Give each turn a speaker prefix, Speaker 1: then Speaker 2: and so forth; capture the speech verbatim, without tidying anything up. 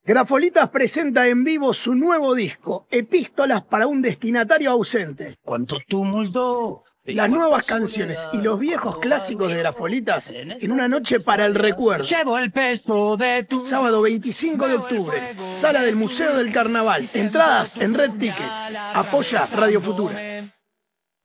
Speaker 1: Grafolitas presenta en vivo su nuevo disco, Epístolas para un destinatario ausente.
Speaker 2: Cuánto tumulto.
Speaker 1: Las nuevas canciones y los viejos clásicos de Grafolitas en una noche para el recuerdo.
Speaker 2: Llevo el peso de tu...
Speaker 1: Sábado veinticinco de octubre, Sala del Museo del Carnaval. Entradas en Red Tickets. Apoya Radio Futura.